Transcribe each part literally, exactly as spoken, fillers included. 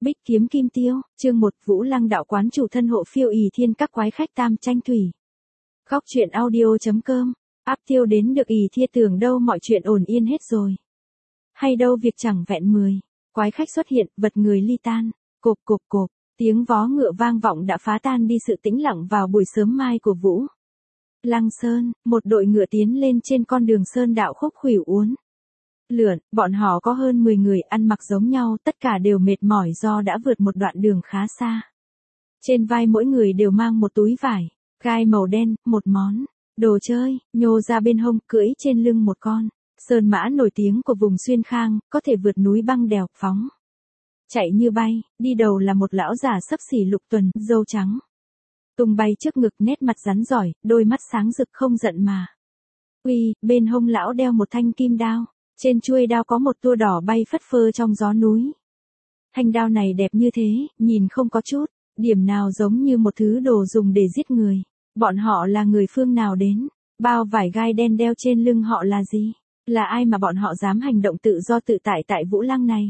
Bích kiếm kim tiêu, chương một, Vũ Lăng đạo quán chủ thân hộ phiêu ỷ thiên các quái khách tam tranh thủy. Góc truyện audio.com, áp tiêu đến được ỷ thiên tưởng đâu mọi chuyện ổn yên hết rồi. Hay đâu việc chẳng vẹn mười, quái khách xuất hiện, vật người ly tan, cộp cộp cộp, tiếng vó ngựa vang vọng đã phá tan đi sự tĩnh lặng vào buổi sớm mai của Vũ Lăng Sơn, một đội ngựa tiến lên trên con đường sơn đạo khúc khuỷu uốn lượn, bọn họ có hơn mười người ăn mặc giống nhau, tất cả đều mệt mỏi do đã vượt một đoạn đường khá xa. Trên vai mỗi người đều mang một túi vải, gai màu đen, một món đồ chơi, nhô ra bên hông, cưỡi trên lưng một con sơn mã nổi tiếng của vùng Xuyên Khang, có thể vượt núi băng đèo, phóng chạy như bay, đi đầu là một lão già xấp xỉ lục tuần, râu trắng tung bay trước ngực, nét mặt rắn giỏi, đôi mắt sáng rực không giận mà uy, bên hông lão đeo một thanh kim đao. Trên chuôi đao có một tua đỏ bay phất phơ trong gió núi. Thanh đao này đẹp như thế, nhìn không có chút điểm nào giống như một thứ đồ dùng để giết người. Bọn họ là người phương nào đến? Bao vải gai đen đeo trên lưng họ là gì? Là ai mà bọn họ dám hành động tự do tự tại tại Vũ Lăng này?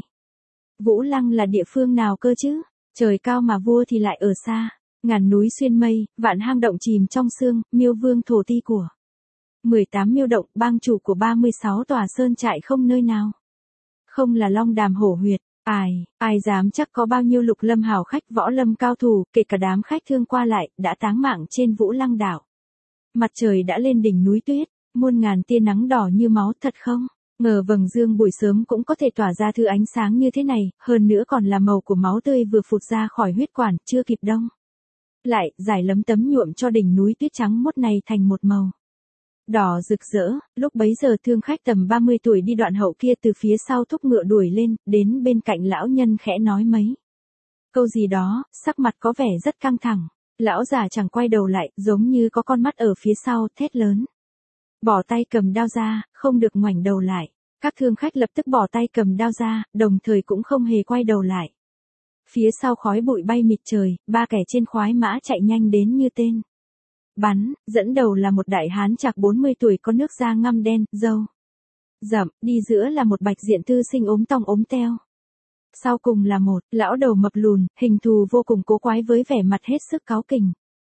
Vũ Lăng là địa phương nào cơ chứ? Trời cao mà vua thì lại ở xa. Ngàn núi xuyên mây, vạn hang động chìm trong sương, Miêu Vương thổ ti của mười tám miêu động, bang chủ của ba mươi sáu tòa sơn trại không nơi nào không là Long Đàm Hổ Huyệt. Ai, ai dám chắc có bao nhiêu lục lâm hào khách võ lâm cao thủ, kể cả đám khách thương qua lại, đã táng mạng trên Vũ Lăng đảo. Mặt trời đã lên đỉnh núi tuyết, muôn ngàn tia nắng đỏ như máu, thật không ngờ vầng dương buổi sớm cũng có thể tỏa ra thứ ánh sáng như thế này, hơn nữa còn là màu của máu tươi vừa phụt ra khỏi huyết quản, chưa kịp đông lại, giải lấm tấm nhuộm cho đỉnh núi tuyết trắng muốt này thành một màu đỏ rực rỡ. Lúc bấy giờ thương khách tầm ba mươi tuổi đi đoạn hậu kia từ phía sau thúc ngựa đuổi lên, đến bên cạnh lão nhân khẽ nói mấy câu gì đó, sắc mặt có vẻ rất căng thẳng. Lão già chẳng quay đầu lại, giống như có con mắt ở phía sau, thét lớn. Bỏ tay cầm đao ra, không được ngoảnh đầu lại. Các thương khách lập tức bỏ tay cầm đao ra, đồng thời cũng không hề quay đầu lại. Phía sau khói bụi bay mịt trời, ba kẻ trên khoái mã chạy nhanh đến như tên bắn, dẫn đầu là một đại hán chạc bốn mươi tuổi có nước da ngăm đen, râu rậm, đi giữa là một bạch diện thư sinh ốm tong ốm teo. Sau cùng là một lão đầu mập lùn, hình thù vô cùng cố quái với vẻ mặt hết sức cáu kỉnh.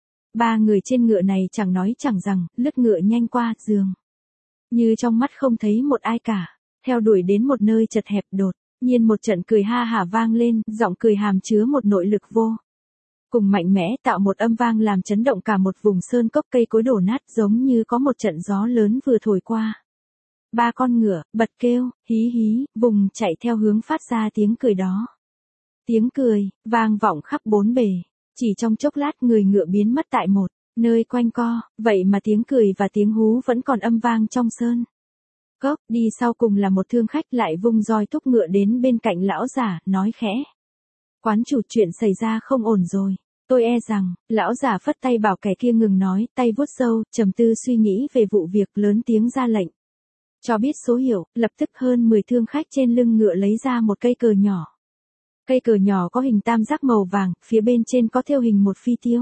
Ba người trên ngựa này chẳng nói chẳng rằng, lướt ngựa nhanh qua, giường như trong mắt không thấy một ai cả, theo đuổi đến một nơi chật hẹp, đột nhiên một trận cười ha hả vang lên, giọng cười hàm chứa một nội lực vô cùng mạnh mẽ, tạo một âm vang làm chấn động cả một vùng sơn cốc, cây cối đổ nát, giống như có một trận gió lớn vừa thổi qua. Ba con ngựa bật kêu hí hí, vùng chạy theo hướng phát ra tiếng cười đó. Tiếng cười vang vọng khắp bốn bề, chỉ trong chốc lát người ngựa biến mất tại một nơi quanh co, vậy mà tiếng cười và tiếng hú vẫn còn âm vang trong sơn cốc. Đi sau cùng là một thương khách lại vung roi thúc ngựa đến bên cạnh lão giả, nói khẽ: "Quán chủ, chuyện xảy ra không ổn rồi." Tôi e rằng, lão giả phất tay bảo kẻ kia ngừng nói, tay vuốt râu, trầm tư suy nghĩ về vụ việc, lớn tiếng ra lệnh. Cho biết số hiệu, lập tức hơn mười thương khách trên lưng ngựa lấy ra một cây cờ nhỏ. Cây cờ nhỏ có hình tam giác màu vàng, phía bên trên có thêu hình một phi tiêu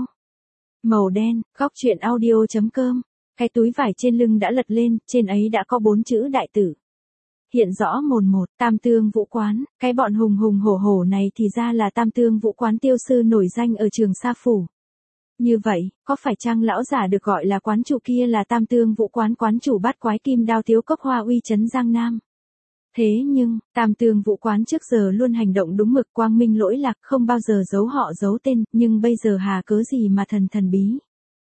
màu đen. Góc truyện audio.com. Cái túi vải trên lưng đã lật lên, trên ấy đã có bốn chữ đại tử hiện rõ mồn một, Tam Tương Vũ Quán. Cái bọn hùng hùng hổ hổ này thì ra là Tam Tương Vũ Quán tiêu sư nổi danh ở Trường Sa Phủ. Như vậy, có phải chăng lão giả được gọi là quán chủ kia là Tam Tương Vũ Quán quán chủ bát quái kim đao thiếu cốc hoa uy trấn Giang Nam? Thế nhưng, Tam Tương Vũ Quán trước giờ luôn hành động đúng mực, quang minh lỗi lạc, không bao giờ giấu họ giấu tên, nhưng bây giờ hà cớ gì mà thần thần bí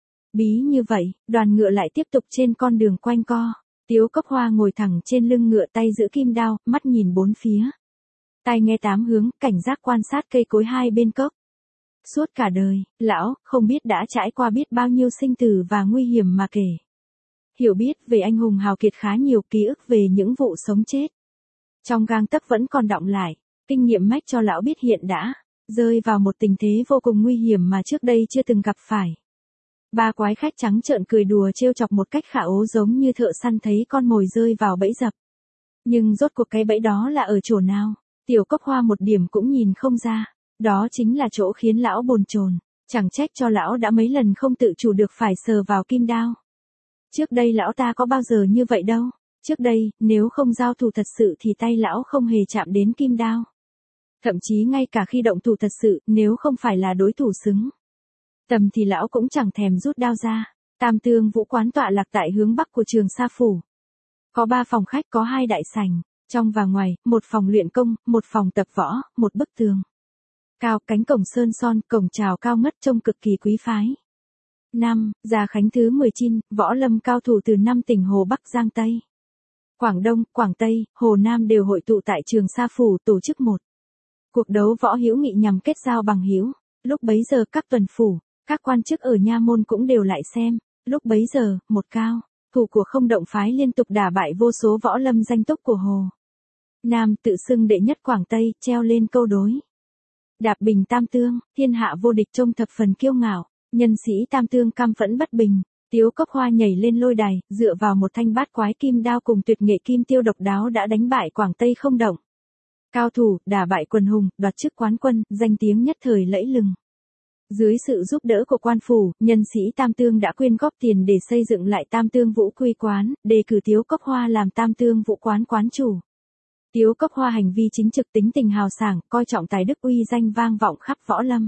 bí như vậy? Đoàn ngựa lại tiếp tục trên con đường quanh co. Tiếu Cốc Hoa ngồi thẳng trên lưng ngựa, tay giữ kim đao, mắt nhìn bốn phía, tai nghe tám hướng, cảnh giác quan sát cây cối hai bên cốc. Suốt cả đời, lão không biết đã trải qua biết bao nhiêu sinh tử và nguy hiểm mà kể. Hiểu biết về anh hùng hào kiệt khá nhiều, ký ức về những vụ sống chết trong gang tấc vẫn còn đọng lại. Kinh nghiệm mách cho lão biết hiện đã rơi vào một tình thế vô cùng nguy hiểm mà trước đây chưa từng gặp phải. Ba quái khách trắng trợn cười đùa trêu chọc một cách khả ố, giống như thợ săn thấy con mồi rơi vào bẫy dập. Nhưng rốt cuộc cái bẫy đó là ở chỗ nào? Tiểu Cốc Hoa một điểm cũng nhìn không ra. Đó chính là chỗ khiến lão bồn chồn. Chẳng trách cho lão đã mấy lần không tự chủ được phải sờ vào kim đao. Trước đây lão ta có bao giờ như vậy đâu. Trước đây, nếu không giao thủ thật sự thì tay lão không hề chạm đến kim đao. Thậm chí ngay cả khi động thủ thật sự, nếu không phải là đối thủ xứng tầm thì lão cũng chẳng thèm rút đao ra. Tam Tương Vũ quán tọa lạc tại hướng bắc của Trường Sa phủ. Có ba phòng khách, có hai đại sảnh, trong và ngoài, một phòng luyện công, một phòng tập võ, một bức tường cao, cánh cổng sơn son, cổng chào cao ngất trông cực kỳ quý phái. Năm, Gia Khánh thứ mười chín, võ lâm cao thủ từ năm tỉnh Hồ Bắc Giang Tây, Quảng Đông, Quảng Tây, Hồ Nam đều hội tụ tại Trường Sa phủ tổ chức một cuộc đấu võ hữu nghị nhằm kết giao bằng hữu. Lúc bấy giờ các tuần phủ, các quan chức ở nha môn cũng đều lại xem. Lúc bấy giờ, một cao thủ của Không Động phái liên tục đả bại vô số võ lâm danh túc của Hồ Nam, tự xưng đệ nhất Quảng Tây, treo lên câu đối đạp bình tam tương, thiên hạ vô địch, trông thập phần kiêu ngạo. Nhân sĩ Tam Tương cam phẫn bất bình, Tiếu Cốc Hoa nhảy lên lôi đài, dựa vào một thanh bát quái kim đao cùng tuyệt nghệ kim tiêu độc đáo đã đánh bại Quảng Tây Không Động cao thủ, đả bại quần hùng, đoạt chức quán quân, danh tiếng nhất thời lẫy lừng. Dưới sự giúp đỡ của quan phủ, nhân sĩ Tam Tương đã quyên góp tiền để xây dựng lại Tam Tương Vũ Quy quán, đề cử Tiếu Cốc Hoa làm Tam Tương Vũ quán quán chủ. Tiếu Cốc Hoa hành vi chính trực, tính tình hào sảng, coi trọng tài đức, uy danh vang vọng khắp võ lâm.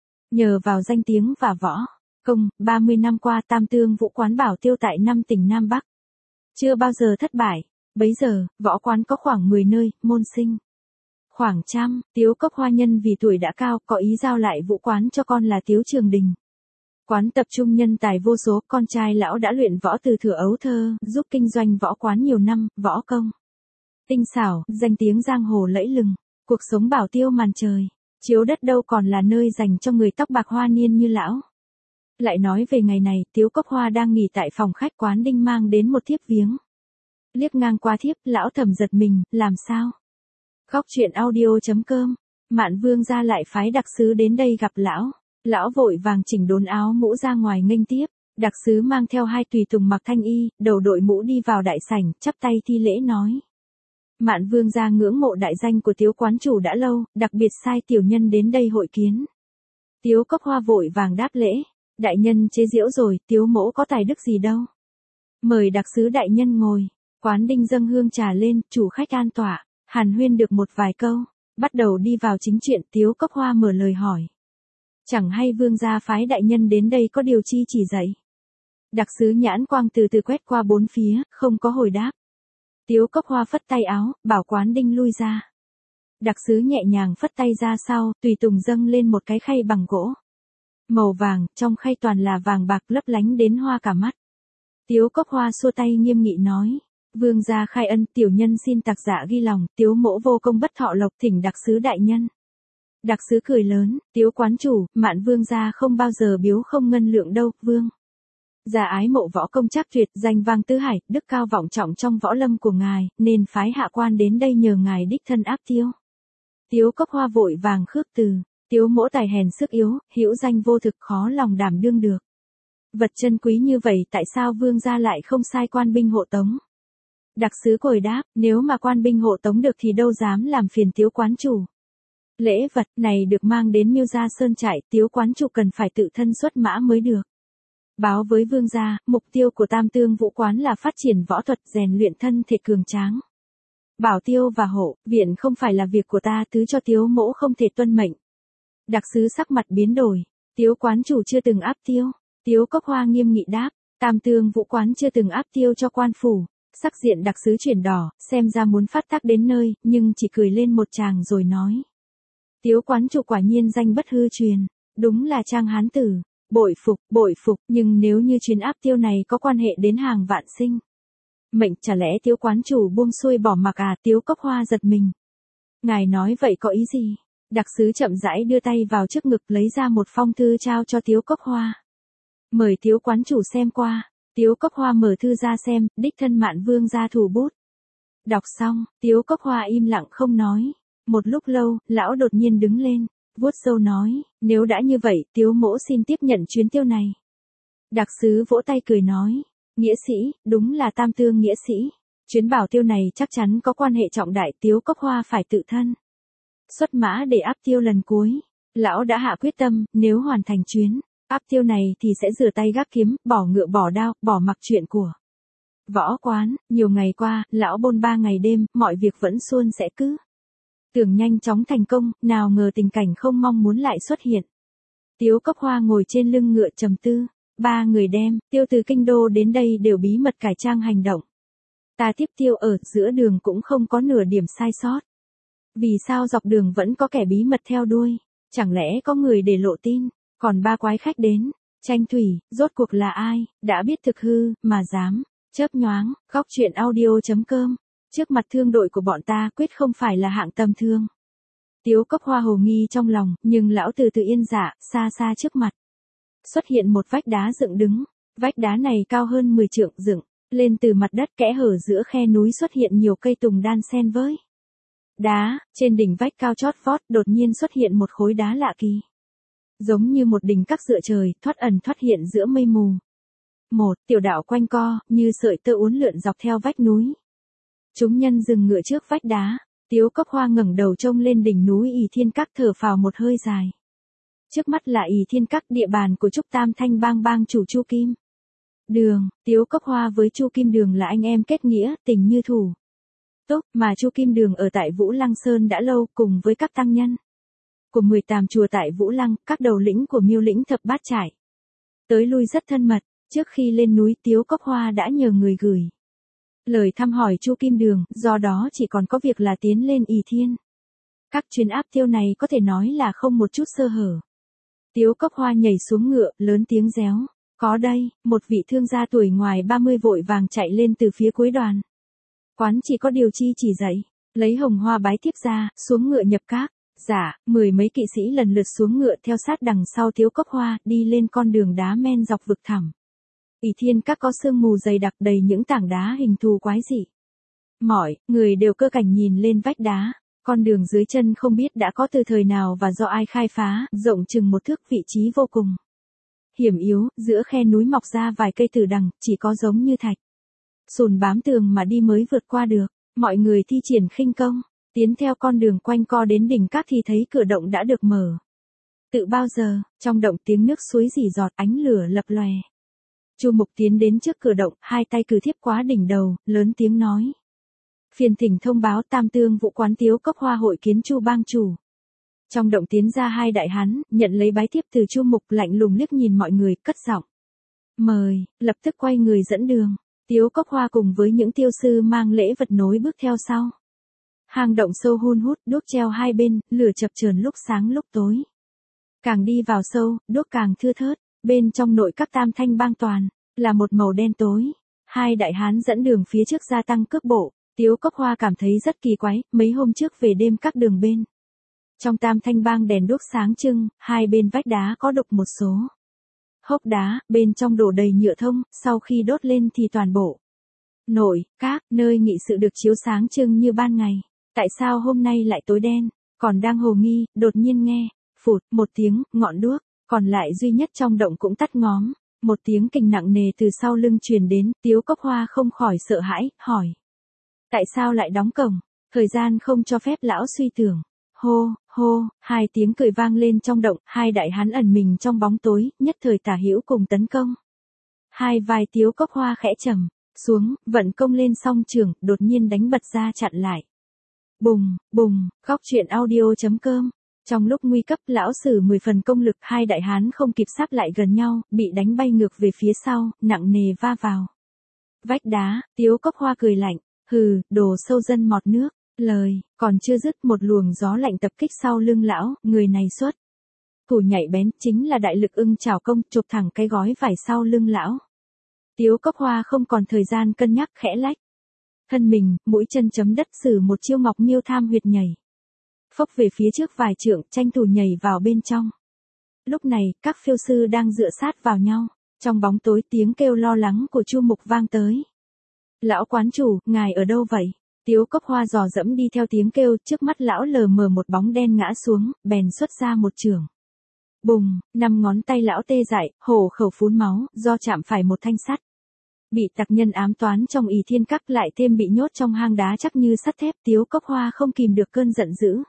Nhờ vào danh tiếng và võ công, ba mươi năm qua Tam Tương Vũ quán bảo tiêu tại năm tỉnh Nam Bắc chưa bao giờ thất bại. Bấy giờ, võ quán có khoảng mười nơi, môn sinh khoảng trăm. Tiếu Cốc Hoa nhân vì tuổi đã cao, có ý giao lại vũ quán cho con là Tiếu Trường Đình. Quán tập trung nhân tài vô số, con trai lão đã luyện võ từ thuở ấu thơ, giúp kinh doanh võ quán nhiều năm, võ công tinh xảo, danh tiếng giang hồ lẫy lừng. Cuộc sống bảo tiêu màn trời chiếu đất đâu còn là nơi dành cho người tóc bạc hoa niên như lão. Lại nói về ngày này, Tiếu Cốc Hoa đang nghỉ tại phòng khách quán Đinh mang đến một thiếp viếng. Liếc ngang qua thiếp, lão thầm giật mình, làm sao? Góc truyện audio chấm com, Mạn Vương gia lại phái đặc sứ đến đây gặp lão. Lão vội vàng chỉnh đốn áo mũ ra ngoài nghênh tiếp. Đặc sứ mang theo hai tùy tùng mặc thanh y, đầu đội mũ đi vào đại sảnh, chắp tay thi lễ nói: Mạn Vương gia ngưỡng mộ đại danh của Tiếu quán chủ đã lâu, đặc biệt sai tiểu nhân đến đây hội kiến. Tiếu Cốc Hoa vội vàng đáp lễ: Đại nhân chế giễu rồi, Tiếu mỗ có tài đức gì đâu. Mời đặc sứ đại nhân ngồi. Quán Đinh dâng hương trà lên, chủ khách an tọa, hàn huyên được một vài câu, bắt đầu đi vào chính chuyện. Tiếu Cốc Hoa mở lời hỏi: Chẳng hay vương gia phái đại nhân đến đây có điều chi chỉ dạy? Đặc sứ nhãn quang từ từ quét qua bốn phía, không có hồi đáp. Tiếu Cốc Hoa phất tay áo, bảo Quán Đinh lui ra. Đặc sứ nhẹ nhàng phất tay ra sau, tùy tùng dâng lên một cái khay bằng gỗ màu vàng, trong khay toàn là vàng bạc lấp lánh đến hoa cả mắt. Tiếu Cốc Hoa xua tay nghiêm nghị nói: Vương gia khai ân, tiểu nhân xin tặc dạ ghi lòng, Tiếu mỗ vô công bất thọ lộc, thỉnh đặc sứ đại nhân. Đặc sứ cười lớn: Tiếu quán chủ, Mạn Vương gia không bao giờ biếu không ngân lượng đâu, vương gia ái mộ võ công chắc tuyệt, danh vang tứ hải, đức cao vọng trọng trong võ lâm của ngài, nên phái hạ quan đến đây nhờ ngài đích thân áp tiêu. Tiếu Cốc Hoa vội vàng khước từ: Tiếu mỗ tài hèn sức yếu, hữu danh vô thực, khó lòng đảm đương được. Vật chân quý như vậy tại sao vương gia lại không sai quan binh hộ tống? Đặc sứ cười đáp: Nếu mà quan binh hộ tống được thì đâu dám làm phiền Tiếu quán chủ. Lễ vật này được mang đến Miêu Gia Sơn trại, Tiếu quán chủ cần phải tự thân xuất mã mới được. Báo với vương gia, mục tiêu của Tam Tương Vũ quán là phát triển võ thuật, rèn luyện thân thể cường tráng. Bảo tiêu và hộ viện không phải là việc của ta, thứ cho Tiếu mỗ không thể tuân mệnh. Đặc sứ sắc mặt biến đổi: Tiếu quán chủ chưa từng áp tiêu. Tiếu Cốc Hoa nghiêm nghị đáp: Tam Tương Vũ quán chưa từng áp tiêu cho quan phủ. Sắc diện đặc sứ chuyển đỏ, xem ra muốn phát tác đến nơi, nhưng chỉ cười lên một tràng rồi nói: Tiếu quán chủ quả nhiên danh bất hư truyền, đúng là trang hán tử. Bội phục, bội phục, nhưng nếu như chuyến áp tiêu này có quan hệ đến hàng vạn sinh mệnh, chả lẽ Tiếu quán chủ buông xuôi bỏ mặc à? Tiếu Cốc Hoa giật mình. Ngài nói vậy có ý gì? Đặc sứ chậm rãi đưa tay vào trước ngực lấy ra một phong thư trao cho Tiếu Cốc Hoa. Mời Tiếu quán chủ xem qua. Tiếu Cốc Hoa mở thư ra xem, đích thân Mạn Vương gia thủ bút. Đọc xong, Tiếu Cốc Hoa im lặng không nói. Một lúc lâu, lão đột nhiên đứng lên, vuốt râu nói: Nếu đã như vậy, Tiếu mỗ xin tiếp nhận chuyến tiêu này. Đặc sứ vỗ tay cười nói: Nghĩa sĩ, đúng là Tam Tương nghĩa sĩ. Chuyến bảo tiêu này chắc chắn có quan hệ trọng đại, Tiếu Cốc Hoa phải tự thân xuất mã để áp tiêu lần cuối. Lão đã hạ quyết tâm, nếu hoàn thành chuyến áp tiêu này thì sẽ rửa tay gác kiếm, bỏ ngựa bỏ đao, bỏ mặc chuyện của võ quán. Nhiều ngày qua, lão bôn ba ngày đêm, mọi việc vẫn suôn sẻ cứ Tưởng nhanh chóng thành công, nào ngờ tình cảnh không mong muốn lại xuất hiện. Tiếu Cốc Hoa ngồi trên lưng ngựa trầm tư, ba người đem, tiêu từ kinh đô đến đây đều bí mật cải trang hành động. Ta tiếp tiêu ở giữa đường cũng không có nửa điểm sai sót. Vì sao dọc đường vẫn có kẻ bí mật theo đuôi, chẳng lẽ có người để lộ tin, còn ba quái khách đến, tranh thủy, rốt cuộc là ai, đã biết thực hư, mà dám, chớp nhoáng, góc chuyện audio.com, trước mặt thương đội của bọn ta quyết không phải là hạng tầm thường. Tiếu Cốc Hoa hồ nghi trong lòng, nhưng lão từ từ yên dạ, xa xa trước mặt. Xuất hiện một vách đá dựng đứng, vách đá này cao hơn mười trượng dựng, lên từ mặt đất kẽ hở giữa khe núi xuất hiện nhiều cây tùng đan xen với đá, trên đỉnh vách cao chót vót đột nhiên xuất hiện một khối đá lạ kỳ. Giống như một đỉnh các dựa trời, thoát ẩn thoát hiện giữa mây mù. Một tiểu đạo quanh co, như sợi tơ uốn lượn dọc theo vách núi. Chúng nhân dừng ngựa trước vách đá, Tiếu Cốc Hoa ngẩng đầu trông lên đỉnh núi Ỷ Thiên Các thở phào một hơi dài. Trước mắt là Ỷ Thiên Các, địa bàn của Trúc Tam Thanh bang bang chủ Chu Kim Đường. Tiếu Cốc Hoa với Chu Kim Đường là anh em kết nghĩa, tình như thủ túc, mà Chu Kim Đường ở tại Vũ Lăng Sơn đã lâu, cùng với các tăng nhân của mười tám chùa tại Vũ Lăng, các đầu lĩnh của Miêu lĩnh thập bát trải, tới lui rất thân mật. Trước khi lên núi, Tiếu Cốc Hoa đã nhờ người gửi lời thăm hỏi Chu Kim Đường, do đó chỉ còn có việc là tiến lên Ỷ Thiên Các. Chuyến áp tiêu này có thể nói là không một chút sơ hở. Tiếu Cốc Hoa nhảy xuống ngựa, lớn tiếng réo, có đây. Một vị thương gia tuổi ngoài ba mươi vội vàng chạy lên từ phía cuối đoàn. Quán chỉ có điều chi chỉ dạy, lấy hồng hoa bái tiếp ra, xuống ngựa nhập các. Dạ, mười mấy kỵ sĩ lần lượt xuống ngựa theo sát đằng sau Tiếu Cốc Hoa, đi lên con đường đá men dọc vực thẳm. Ỷ Thiên Các có sương mù dày đặc đầy những tảng đá hình thù quái dị. Mọi người đều cơ cảnh nhìn lên vách đá, con đường dưới chân không biết đã có từ thời nào và do ai khai phá, rộng chừng một thước, vị trí vô cùng hiểm yếu, giữa khe núi mọc ra vài cây tử đằng, chỉ có giống như thạch sùn bám tường mà đi mới vượt qua được. Mọi người thi triển khinh công, tiến theo con đường quanh co đến đỉnh các thì thấy cửa động đã được mở. Tự bao giờ, trong động tiếng nước suối rỉ giọt, ánh lửa lập lòe. Chu Mục tiến đến trước cửa động, hai tay cử thiếp quá đỉnh đầu, lớn tiếng nói: phiền thỉnh thông báo Tam Tương Vũ quán Tiếu Cốc Hoa hội kiến Chu bang chủ. Trong động tiến ra hai đại hán, nhận lấy bái thiếp từ Chu Mục, lạnh lùng liếc nhìn mọi người, cất giọng mời, lập tức quay người dẫn đường. Tiếu Cốc Hoa cùng với những tiêu sư mang lễ vật nối bước theo sau. Hang động sâu hun hút, đuốc treo hai bên, lửa chập chờn lúc sáng lúc tối. Càng đi vào sâu, đuốc càng thưa thớt. Bên trong nội các Tam Thanh bang toàn là một màu đen tối. Hai đại hán dẫn đường phía trước gia tăng cước bộ. Tiếu Cốc Hoa cảm thấy rất kỳ quái, mấy hôm trước về đêm các đường bên trong Tam Thanh bang đèn đuốc sáng trưng, hai bên vách đá có đục một số hốc đá, bên trong đổ đầy nhựa thông, sau khi đốt lên thì toàn bộ nội các, nơi nghị sự được chiếu sáng trưng như ban ngày. Tại sao hôm nay lại tối đen? Còn đang hồ nghi, đột nhiên nghe phụt một tiếng, ngọn đuốc còn lại duy nhất trong động cũng tắt ngóm. Một tiếng kình nặng nề từ sau lưng truyền đến, Tiếu Cốc Hoa không khỏi sợ hãi, hỏi: tại sao lại đóng cổng? Thời gian không cho phép lão suy tưởng. Hô, hô, hai tiếng cười vang lên trong động, hai đại hán ẩn mình trong bóng tối, nhất thời tả hữu cùng tấn công. Hai vai Tiếu Cốc Hoa khẽ trầm xuống, vận công lên song trường, đột nhiên đánh bật ra chặn lại. Bùng, bùng, góc chuyện audio.com. Trong lúc nguy cấp, lão sử mười phần công lực, hai đại hán không kịp sáp lại gần nhau, bị đánh bay ngược về phía sau, nặng nề va vào vách đá. Tiếu Cốc Hoa cười lạnh: hừ, đồ sâu dân mọt nước. Lời còn chưa dứt, một luồng gió lạnh tập kích sau lưng lão, người này xuất thủ nhạy bén, chính là đại lực ưng chảo công, chụp thẳng cái gói vải sau lưng lão. Tiếu Cốc Hoa không còn thời gian cân nhắc, khẽ lách thân mình, mũi chân chấm đất sử một chiêu Ngọc Miêu Tham huyệt nhảy, phốc về phía trước vài trượng, tranh thủ nhảy vào bên trong. Lúc này, các phiêu sư đang dựa sát vào nhau. Trong bóng tối, tiếng kêu lo lắng của Chu Mục vang tới: lão quán chủ, ngài ở đâu vậy? Tiếu Cốc Hoa dò dẫm đi theo tiếng kêu, trước mắt lão lờ mờ một bóng đen ngã xuống, bèn xuất ra một chưởng. Bùng, năm ngón tay lão tê dại, hổ khẩu phun máu, do chạm phải một thanh sắt. Bị tặc nhân ám toán trong Ỷ Thiên Các, lại thêm bị nhốt trong hang đá chắc như sắt thép, Tiếu Cốc Hoa không kìm được cơn giận dữ.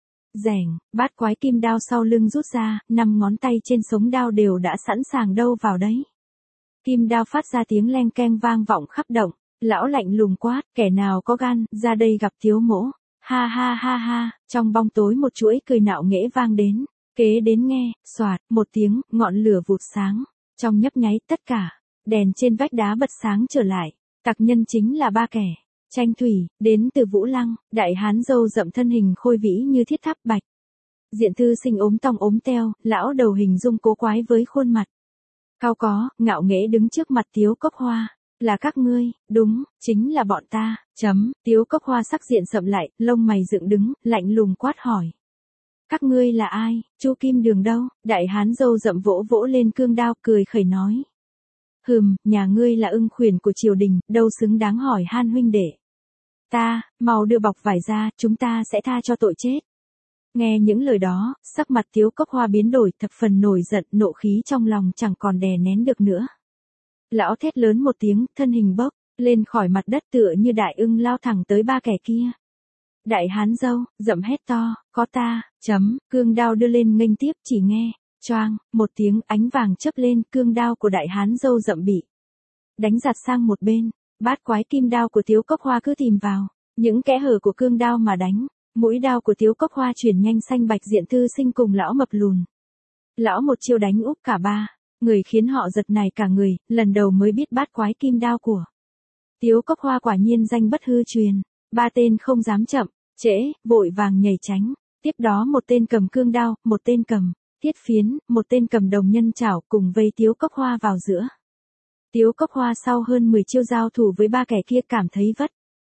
Rèng, bát quái kim đao sau lưng rút ra, năm ngón tay trên sống đao đều đã sẵn sàng đâu vào đấy. Kim đao phát ra tiếng leng keng vang vọng khắp động. Lão lạnh lùng quát: kẻ nào có gan, ra đây gặp Tiếu mỗ. Ha ha ha ha, trong bóng tối một chuỗi cười nạo nghễ vang đến. Kế đến nghe, xoạt, một tiếng, ngọn lửa vụt sáng. Trong nhấp nháy tất cả, đèn trên vách đá bật sáng trở lại. Tặc nhân chính là ba kẻ. Tranh thủy, đến từ Vũ Lăng, đại hán râu rậm thân hình khôi vĩ như thiết tháp bạch. Diện thư sinh ốm tong ốm teo, lão đầu hình dung cố quái với khuôn mặt cao có, ngạo nghễ đứng trước mặt Tiếu Cốc Hoa. Là các ngươi, đúng, chính là bọn ta, chấm, Tiếu Cốc Hoa sắc diện sậm lại, lông mày dựng đứng, lạnh lùng quát hỏi. Các ngươi là ai, Chu Kim Đường đâu? Đại hán râu rậm vỗ vỗ lên cương đao, cười khẩy nói. Hừm, nhà ngươi là ưng khuyển của triều đình, đâu xứng đáng hỏi han huynh đệ. Ta, mau đưa bọc vải ra, chúng ta sẽ tha cho tội chết. Nghe những lời đó, sắc mặt Tiếu Cốc Hoa biến đổi, thập phần nổi giận, nộ khí trong lòng chẳng còn đè nén được nữa. Lão thét lớn một tiếng, thân hình bốc lên khỏi mặt đất tựa như đại ưng lao thẳng tới ba kẻ kia. Đại hán râu rậm hét to, có ta, chấm, cương đao đưa lên nghênh tiếp, chỉ nghe, choang, một tiếng ánh vàng chớp lên, cương đao của đại hán râu rậm bị đánh giặt sang một bên. Bát quái kim đao của Tiếu Cốc Hoa cứ tìm vào những kẽ hở của cương đao mà đánh. Mũi đao của Tiếu Cốc Hoa chuyển nhanh xanh bạch diện thư sinh cùng lão mập lùn. Lão một chiêu đánh úp cả ba người khiến họ giật nảy cả người, lần đầu mới biết bát quái kim đao của Tiếu Cốc Hoa quả nhiên danh bất hư truyền. Ba tên không dám chậm trễ, vội vàng nhảy tránh. Tiếp đó một tên cầm cương đao, một tên cầm thiết phiến, một tên cầm đồng nhân chảo cùng vây Tiếu Cốc Hoa vào giữa. Tiếu Cốc Hoa sau hơn mười chiêu giao thủ với ba kẻ kia cảm thấy vất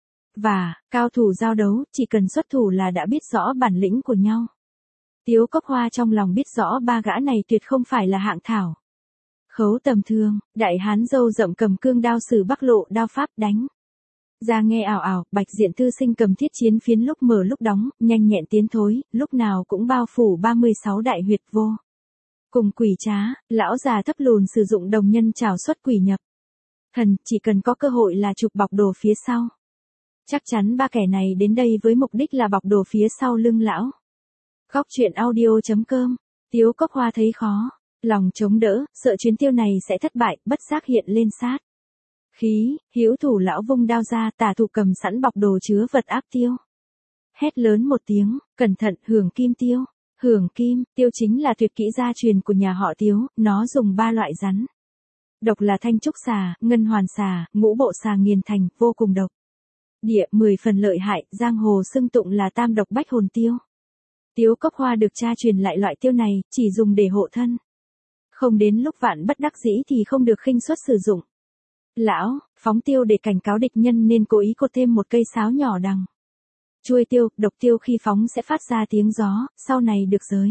và cao thủ giao đấu, chỉ cần xuất thủ là đã biết rõ bản lĩnh của nhau. Tiếu Cốc Hoa trong lòng biết rõ ba gã này tuyệt không phải là hạng thảo khấu tầm thường. Đại hán râu rậm cầm cương đao sử Bắc Lộ đao pháp đánh ra nghe ảo ảo. Bạch diện thư sinh cầm thiết chiến phiến lúc mở lúc đóng, nhanh nhẹn tiến thối, lúc nào cũng bao phủ ba mươi sáu đại huyệt vô cùng quỷ trá. Lão già thấp lùn sử dụng đồng nhân trảo xuất quỷ nhập thần, chỉ cần có cơ hội là chụp bọc đồ phía sau. Chắc chắn ba kẻ này đến đây với mục đích là bọc đồ phía sau lưng lão. Góc truyện audio chấm com. Tiếu Cốc Hoa thấy khó lòng chống đỡ, sợ chuyến tiêu này sẽ thất bại, bất giác hiện lên sát khí. Hữu thủ lão vung đao ra, tả thủ cầm sẵn bọc đồ chứa vật áp tiêu. Hét lớn một tiếng, cẩn thận, hưởng kim tiêu. Hưởng kim tiêu chính là tuyệt kỹ gia truyền của nhà họ Tiếu, nó dùng ba loại rắn độc là thanh trúc xà, ngân hoàn xà, ngũ bộ xà nghiền thành, vô cùng độc địa, mười phần lợi hại, giang hồ xưng tụng là tam độc bách hồn tiêu. Tiếu Cốc Hoa được cha truyền lại loại tiêu này, chỉ dùng để hộ thân. Không đến lúc vạn bất đắc dĩ thì không được khinh suất sử dụng. Lão, phóng tiêu để cảnh cáo địch nhân nên cố ý cột thêm một cây sáo nhỏ đằng chuôi tiêu, độc tiêu khi phóng sẽ phát ra tiếng gió, sau này được giới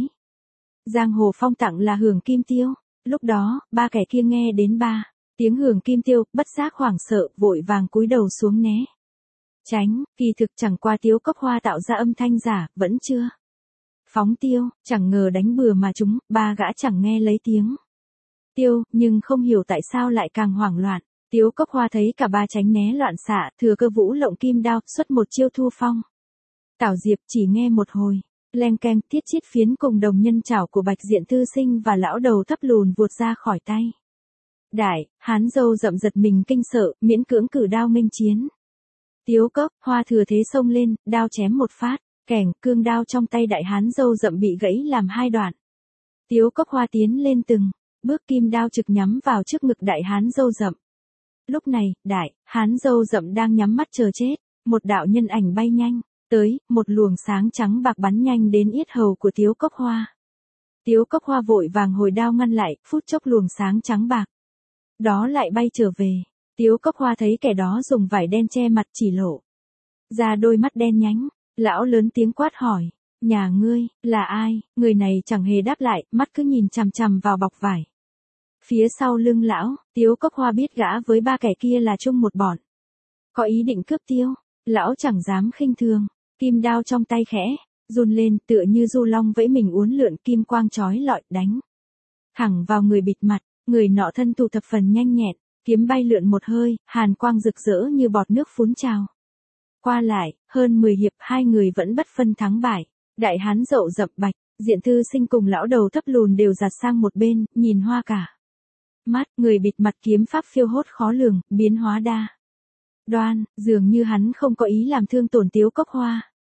giang hồ phong tặng là hưởng kim tiêu. Lúc đó, ba kẻ kia nghe đến ba tiếng hưởng kim tiêu, bất giác hoảng sợ, vội vàng cúi đầu xuống né tránh. Kỳ thực chẳng qua Tiếu Cốc Hoa tạo ra âm thanh giả, vẫn chưa phóng tiêu, chẳng ngờ đánh bừa mà chúng, ba gã chẳng nghe lấy tiếng tiêu, nhưng không hiểu tại sao lại càng hoảng loạn. Tiếu Cốc Hoa thấy cả ba tránh né loạn xạ, thừa cơ vũ lộng kim đao, xuất một chiêu thu phong tảo diệp. Chỉ nghe một hồi leng keng, thiết chiết phiến cùng đồng nhân chảo của bạch diện thư sinh và lão đầu thấp lùn vụt ra khỏi tay. Đại hán râu rậm giật mình kinh sợ, miễn cưỡng cử đao nghênh chiến. Tiếu Cốc Hoa thừa thế xông lên, đao chém một phát, kẻng, cương đao trong tay đại hán râu rậm bị gãy làm hai đoạn. Tiếu Cốc Hoa tiến lên từng bước, kim đao trực nhắm vào trước ngực đại hán râu rậm. Lúc này, đại hán râu rậm đang nhắm mắt chờ chết, một đạo nhân ảnh bay nhanh tới, một luồng sáng trắng bạc bắn nhanh đến yết hầu của Tiếu Cốc Hoa. Tiếu Cốc Hoa vội vàng hồi đao ngăn lại, phút chốc luồng sáng trắng bạc đó lại bay trở về. Tiếu Cốc Hoa thấy kẻ đó dùng vải đen che mặt, chỉ lộ ra đôi mắt đen nhánh. Lão lớn tiếng quát hỏi, nhà ngươi là ai? Người này chẳng hề đáp lại, mắt cứ nhìn chằm chằm vào bọc vải phía sau lưng lão. Tiếu Cốc Hoa biết gã với ba kẻ kia là chung một bọn, có ý định cướp tiêu. Lão chẳng dám khinh thường, kim đao trong tay khẽ run lên, tựa như du long vẫy mình uốn lượn, kim quang chói lọi đánh thẳng vào người bịt mặt. Người nọ thân thủ thập phần nhanh nhẹn, kiếm bay lượn một hơi, hàn quang rực rỡ như bọt nước phún trào qua lại. Hơn mười hiệp, hai người vẫn bất phân thắng bại. Đại hán rậu rậm bạch diện thư sinh cùng lão đầu thấp lùn đều giạt sang một bên, nhìn hoa cả mắt. Người bịt mặt kiếm pháp phiêu hốt khó lường, biến hóa đa đoan, dường như hắn không có ý làm thương tổn Tiếu Cốc Hoa.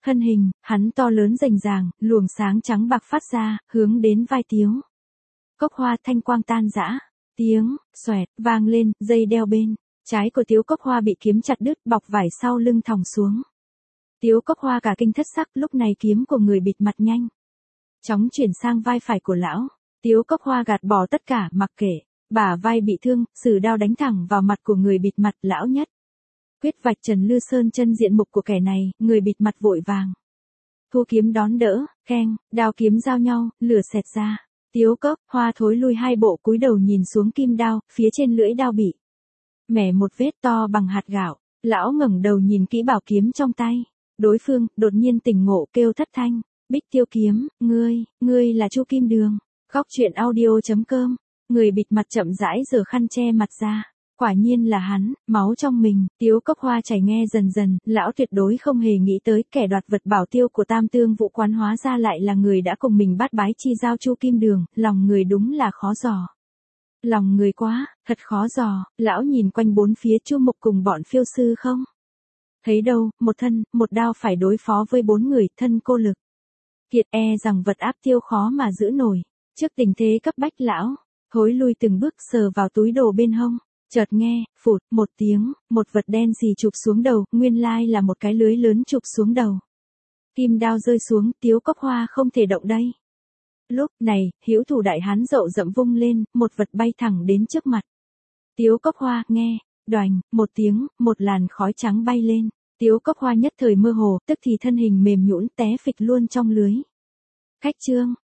Thân hình, hắn to lớn rành ràng, luồng sáng trắng bạc phát ra, hướng đến vai Tiếu Cốc Hoa thanh quang tan rã. Tiếng, xoẹt, vang lên, dây đeo bên. Trái của Tiếu Cốc Hoa bị kiếm chặt đứt, bọc vải sau lưng thòng xuống. Tiếu Cốc Hoa cả kinh thất sắc, lúc này kiếm của người bịt mặt nhanh chóng chuyển sang vai phải của lão. Tiếu Cốc Hoa gạt bỏ tất cả, mặc kệ, bả vai bị thương, sử đao đánh thẳng vào mặt của người bịt mặt. Lão nhất quyết vạch trần Lư Sơn chân diện mục của kẻ này. Người bịt mặt vội vàng thu kiếm đón đỡ, keng, đao kiếm giao nhau, lửa xẹt ra. Tiếu Cốc Hoa thối lui hai bộ, cúi đầu nhìn xuống kim đao, phía trên lưỡi đao bị mẻ một vết to bằng hạt gạo. Lão ngẩng đầu nhìn kỹ bảo kiếm trong tay. Đối phương đột nhiên tỉnh ngộ, kêu thất thanh, Bích Tiêu Kiếm, ngươi, ngươi là Chu Kim Đường. Góc truyện audio chấm com. Người bịt mặt chậm rãi giở khăn che mặt ra. Quả nhiên là hắn, máu trong mình. Tiếu Cốc Hoa chảy nghe dần dần, lão tuyệt đối không hề nghĩ tới kẻ đoạt vật bảo tiêu của Tam Tương Vũ Quán hóa ra lại là người đã cùng mình bát bái chi giao Chu Kim Đường. Lòng người đúng là khó dò. Lòng người quá, thật khó dò. Lão nhìn quanh bốn phía, Chu Mục cùng bọn phiêu sư không thấy đâu, một thân, một đao phải đối phó với bốn người, thân cô lực kiệt, e rằng vật áp tiêu khó mà giữ nổi. Trước tình thế cấp bách, lão thối lui từng bước, sờ vào túi đồ bên hông. Chợt nghe, phụt, một tiếng, một vật đen xì chụp xuống đầu, nguyên lai là một cái lưới lớn chụp xuống đầu. Kim đao rơi xuống, Tiếu Cốc Hoa không thể động đây. Lúc này, hữu thủ đại hán rậu rậm vung lên, một vật bay thẳng đến trước mặt. Tiếu Cốc Hoa, nghe, đoành, một tiếng, một làn khói trắng bay lên. Tiếu Cốc Hoa nhất thời mơ hồ, tức thì thân hình mềm nhũn té phịch luôn trong lưới. Khách trương,